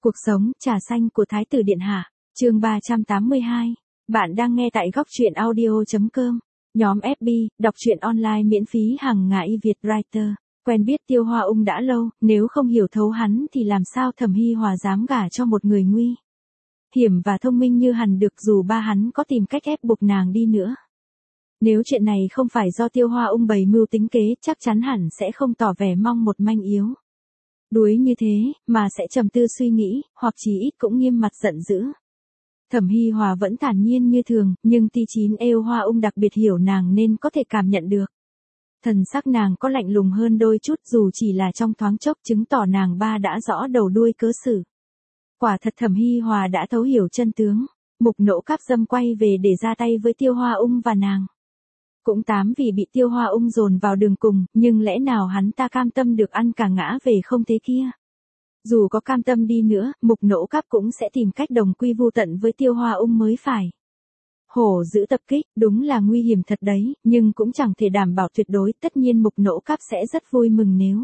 Cuộc sống, trà xanh của Thái tử Điện Hạ, chương 382. Bạn đang nghe tại góc truyện audio.com. Nhóm FB, đọc truyện online miễn phí hàng ngày Việt Writer. Quen biết Tiêu Hoa Ung đã lâu, nếu không hiểu thấu hắn thì làm sao Thẩm Hy Hòa dám gả cho một người nguy hiểm và thông minh như hắn được, dù ba hắn có tìm cách ép buộc nàng đi nữa. Nếu chuyện này không phải do Tiêu Hoa Ung bày mưu tính kế, chắc chắn hẳn sẽ không tỏ vẻ mong một manh yếu đuối như thế, mà sẽ trầm tư suy nghĩ, hoặc chí ít cũng nghiêm mặt giận dữ. Thẩm Hy Hòa vẫn thản nhiên như thường, nhưng Ti Chín Êu Hoa Ung đặc biệt hiểu nàng nên có thể cảm nhận được. Thần sắc nàng có lạnh lùng hơn đôi chút, dù chỉ là trong thoáng chốc, chứng tỏ nàng ba đã rõ đầu đuôi cớ xử. Quả thật Thẩm Hy Hòa đã thấu hiểu chân tướng. Mục Nỗ Cáp Dâm quay về để ra tay với Tiêu Hoa Ung và nàng. Cũng tám vì bị Tiêu Hoa Ung dồn vào đường cùng, nhưng lẽ nào hắn ta cam tâm được ăn cả ngã về không thế kia? Dù có cam tâm đi nữa, Mục Nỗ Cáp cũng sẽ tìm cách đồng quy vu tận với Tiêu Hoa Ung mới phải. Hổ dữ tập kích, đúng là nguy hiểm thật đấy, nhưng cũng chẳng thể đảm bảo tuyệt đối. Tất nhiên Mục Nỗ Cáp sẽ rất vui mừng nếu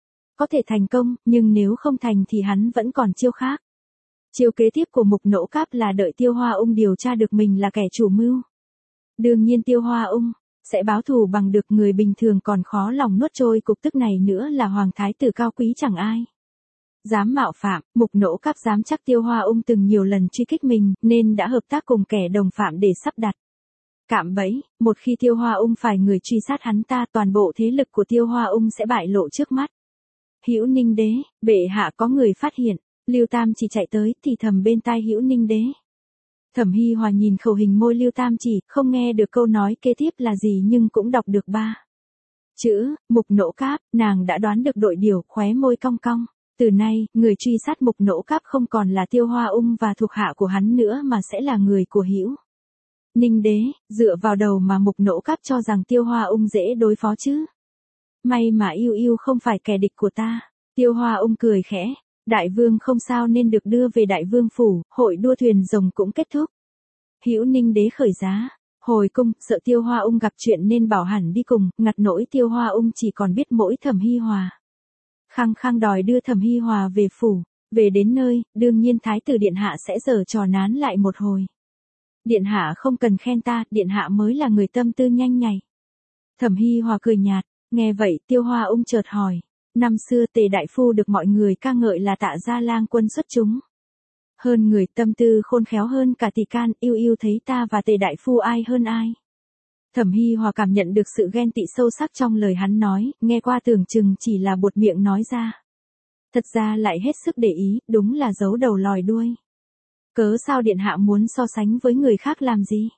có thể thành công, nhưng nếu không thành thì hắn vẫn còn chiêu khác. Chiêu kế tiếp của Mục Nỗ Cáp là đợi Tiêu Hoa Ung điều tra được mình là kẻ chủ mưu. Đương nhiên Tiêu Hoa Ung sẽ báo thù bằng được, người bình thường còn khó lòng nuốt trôi cục tức này nữa là hoàng thái tử cao quý chẳng ai dám mạo phạm. Mục Nỗ Cáp dám chắc Tiêu Hoa Ung từng nhiều lần truy kích mình, nên đã hợp tác cùng kẻ đồng phạm để sắp đặt cạm bẫy. Một khi Tiêu Hoa Ung phải người truy sát hắn ta, toàn bộ thế lực của Tiêu Hoa Ung sẽ bại lộ trước mắt. Hữu Ninh Đế, bệ hạ có người phát hiện. Lưu Tam Chỉ chạy tới thì thầm bên tai Hữu Ninh Đế. Thẩm Hy Hòa nhìn khẩu hình môi Lưu Tam Chỉ, không nghe được câu nói kế tiếp là gì nhưng cũng đọc được ba chữ Mục Nỗ Cáp. Nàng đã đoán được đội điều, khóe môi cong cong. Từ nay, người truy sát Mục Nỗ Cáp không còn là Tiêu Hoa Ung và thuộc hạ của hắn nữa, mà sẽ là người của Hữu Ninh Đế. Dựa vào đầu mà Mục Nỗ Cáp cho rằng Tiêu Hoa Ung dễ đối phó chứ? May mà Yêu Yêu không phải kẻ địch của ta. Tiêu Hoa Ung cười khẽ. Đại vương không sao nên được đưa về Đại vương phủ, hội đua thuyền rồng cũng kết thúc. Hữu Ninh Đế khởi giá hồi cung, sợ Tiêu Hoa Ung gặp chuyện nên bảo hẳn đi cùng, ngặt nỗi Tiêu Hoa Ung chỉ còn biết mỗi Thẩm Hy Hòa. Khăng khăng đòi đưa Thẩm Hy Hòa về phủ. Về đến nơi, đương nhiên Thái tử Điện Hạ sẽ giở trò nán lại một hồi. Điện Hạ không cần khen ta, Điện Hạ mới là người tâm tư nhanh nhạy. Thẩm Hy Hòa cười nhạt. Nghe vậy Tiêu Hoa Ung chợt hỏi. Năm xưa Tề Đại Phu được mọi người ca ngợi là Tạ Gia Lang quân xuất chúng. Hơn người, tâm tư khôn khéo hơn cả tỷ can. Yêu Yêu thấy ta và Tề Đại Phu ai hơn ai? Thẩm Hy Hòa cảm nhận được sự ghen tị sâu sắc trong lời hắn nói, nghe qua tưởng chừng chỉ là buột miệng nói ra. Thật ra lại hết sức để ý, đúng là giấu đầu lòi đuôi. Cớ sao Điện Hạ muốn so sánh với người khác làm gì?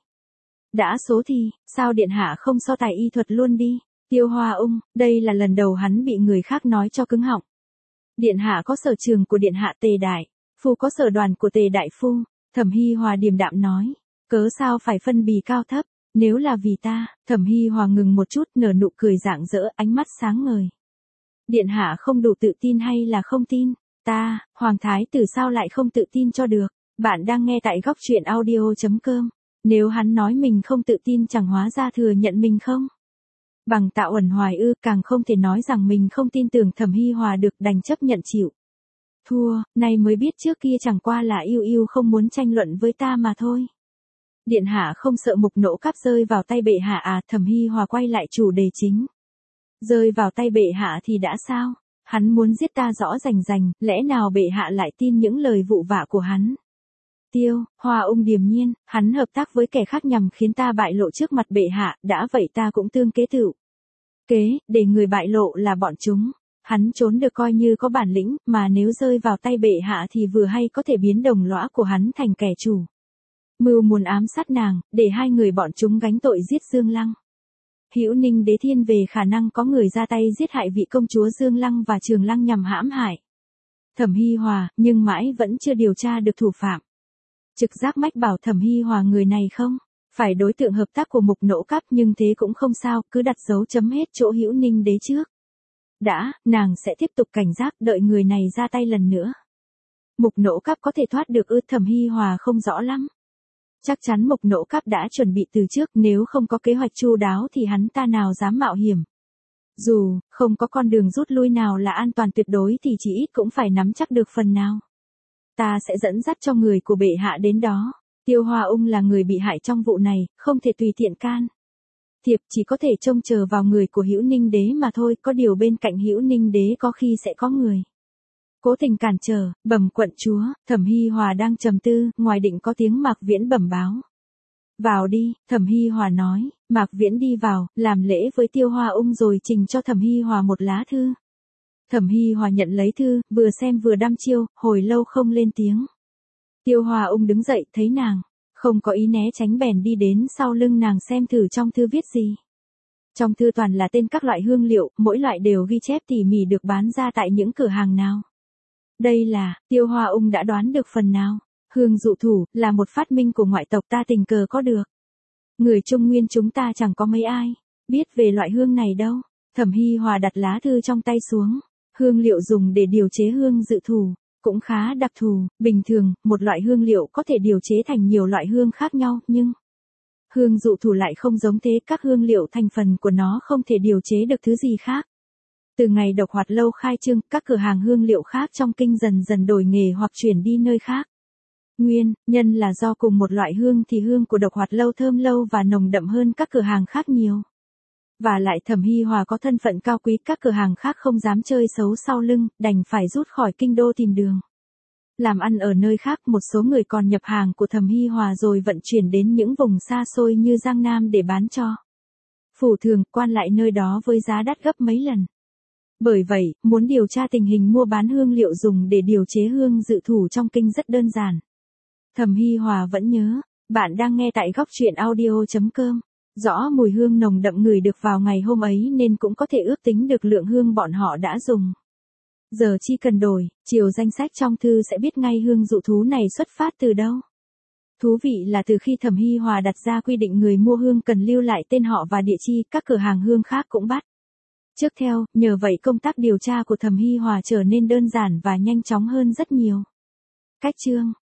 Đã số thì, sao Điện Hạ không so tài y thuật luôn đi? Tiêu Hoa Ung, đây là lần đầu hắn bị người khác nói cho cứng họng. Điện Hạ có sở trường của Điện Hạ, Tề Đại Phu có sở đoàn của Tề Đại Phu. Thẩm Hy Hòa điềm đạm nói. Cớ sao phải phân bì cao thấp? Nếu là vì ta. Thẩm Hy Hòa ngừng một chút, nở nụ cười rạng rỡ, ánh mắt sáng ngời. Điện Hạ không đủ tự tin hay là không tin? Ta, hoàng thái tử sao lại không tự tin cho được? Bạn đang nghe tại góc truyện audio.com. Nếu hắn nói mình không tự tin chẳng hóa ra thừa nhận mình không bằng Tạ Uẩn Hoài ư? Càng không thể nói rằng mình không tin tưởng Thẩm Hy Hòa được, đành chấp nhận chịu thua. Nay mới biết trước kia chẳng qua là Yêu Yêu không muốn tranh luận với ta mà thôi. Điện Hạ không sợ Mục Nỗ Cáp rơi vào tay bệ hạ à? Thẩm Hy Hòa quay lại chủ đề chính. Rơi vào tay bệ hạ thì đã sao? Hắn muốn giết ta rõ rành rành, lẽ nào bệ hạ lại tin những lời vụ vạ của hắn? Tiêu Hoa Ung điềm nhiên, hắn hợp tác với kẻ khác nhằm khiến ta bại lộ trước mặt bệ hạ, đã vậy ta cũng tương kế tựu kế, để người bại lộ là bọn chúng. Hắn trốn được coi như có bản lĩnh, mà nếu rơi vào tay bệ hạ thì vừa hay có thể biến đồng lõa của hắn thành kẻ chủ mưu muốn ám sát nàng, để hai người bọn chúng gánh tội giết Dương Lăng. Hữu Ninh Đế thiên về khả năng có người ra tay giết hại vị công chúa Dương Lăng và Trường Lăng nhằm hãm hại Thẩm Hy Hòa, nhưng mãi vẫn chưa điều tra được thủ phạm. Trực giác mách bảo Thẩm Hy Hòa người này không phải đối tượng hợp tác của Mục Nỗ Cáp, nhưng thế cũng không sao, cứ đặt dấu chấm hết chỗ Hữu Ninh Đế trước đã. Nàng sẽ tiếp tục cảnh giác, đợi người này ra tay lần nữa. Mục Nỗ Cáp có thể thoát được ư? Thẩm Hy Hòa không rõ lắm. Chắc chắn Mục Nỗ Cáp đã chuẩn bị từ trước, nếu không có kế hoạch chu đáo thì hắn ta nào dám mạo hiểm. Dù không có con đường rút lui nào là an toàn tuyệt đối thì chỉ ít cũng phải nắm chắc được phần nào. ta sẽ dẫn dắt cho người của bệ hạ đến đó. Tiêu Hoa Ung là người bị hại trong vụ này, không thể tùy tiện can thiệp, chỉ có thể trông chờ vào người của Hữu Ninh Đế mà thôi, có điều bên cạnh Hữu Ninh Đế có khi sẽ có người cố tình cản trở. Bẩm quận chúa, Thẩm Hi Hòa đang trầm tư, ngoài định có tiếng Mạc Viễn bẩm báo. Vào đi, Thẩm Hi Hòa nói. Mạc Viễn đi vào, làm lễ với Tiêu Hoa Ung rồi trình cho Thẩm Hi Hòa một lá thư. Thẩm Hi Hòa nhận lấy thư, vừa xem vừa đăm chiêu, hồi lâu không lên tiếng. Tiêu Hoa Ung đứng dậy, thấy nàng không có ý né tránh bèn đi đến sau lưng nàng xem thử trong thư viết gì. Trong thư toàn là tên các loại hương liệu, mỗi loại đều ghi chép tỉ mỉ được bán ra tại những cửa hàng nào. Đây là, Tiêu Hoa Ung đã đoán được phần nào. Hương dụ thủ, là một phát minh của ngoại tộc ta tình cờ có được. Người Trung Nguyên chúng ta chẳng có mấy ai biết về loại hương này đâu. Thẩm Hi Hòa đặt lá thư trong tay xuống. Hương liệu dùng để điều chế hương dự thủ cũng khá đặc thù, bình thường, một loại hương liệu có thể điều chế thành nhiều loại hương khác nhau, nhưng hương dụ thủ lại không giống thế, các hương liệu thành phần của nó không thể điều chế được thứ gì khác. Từ ngày Độc Hoạt Lâu khai trương, các cửa hàng hương liệu khác trong kinh dần dần đổi nghề hoặc chuyển đi nơi khác. Nguyên nhân là do cùng một loại hương thì hương của Độc Hoạt Lâu thơm lâu và nồng đậm hơn các cửa hàng khác nhiều. Và lại Thẩm Hi Hòa có thân phận cao quý, các cửa hàng khác không dám chơi xấu sau lưng, đành phải rút khỏi kinh đô tìm đường làm ăn ở nơi khác. Một số người còn nhập hàng của Thẩm Hi Hòa rồi vận chuyển đến những vùng xa xôi như Giang Nam để bán cho phủ thường, quan lại nơi đó với giá đắt gấp mấy lần. Bởi vậy, muốn điều tra tình hình mua bán hương liệu dùng để điều chế hương dự thủ trong kinh rất đơn giản. Thẩm Hi Hòa vẫn nhớ, bạn đang nghe tại góc truyện audio.com. Rõ mùi hương nồng đậm ngửi được vào ngày hôm ấy nên cũng có thể ước tính được lượng hương bọn họ đã dùng. Giờ chỉ cần đổi, chiều danh sách trong thư sẽ biết ngay hương dụ thú này xuất phát từ đâu. Thú vị là từ khi Thẩm Hi Hòa đặt ra quy định người mua hương cần lưu lại tên họ và địa chỉ, các cửa hàng hương khác cũng bắt chước theo, nhờ vậy công tác điều tra của Thẩm Hi Hòa trở nên đơn giản và nhanh chóng hơn rất nhiều. Cách chương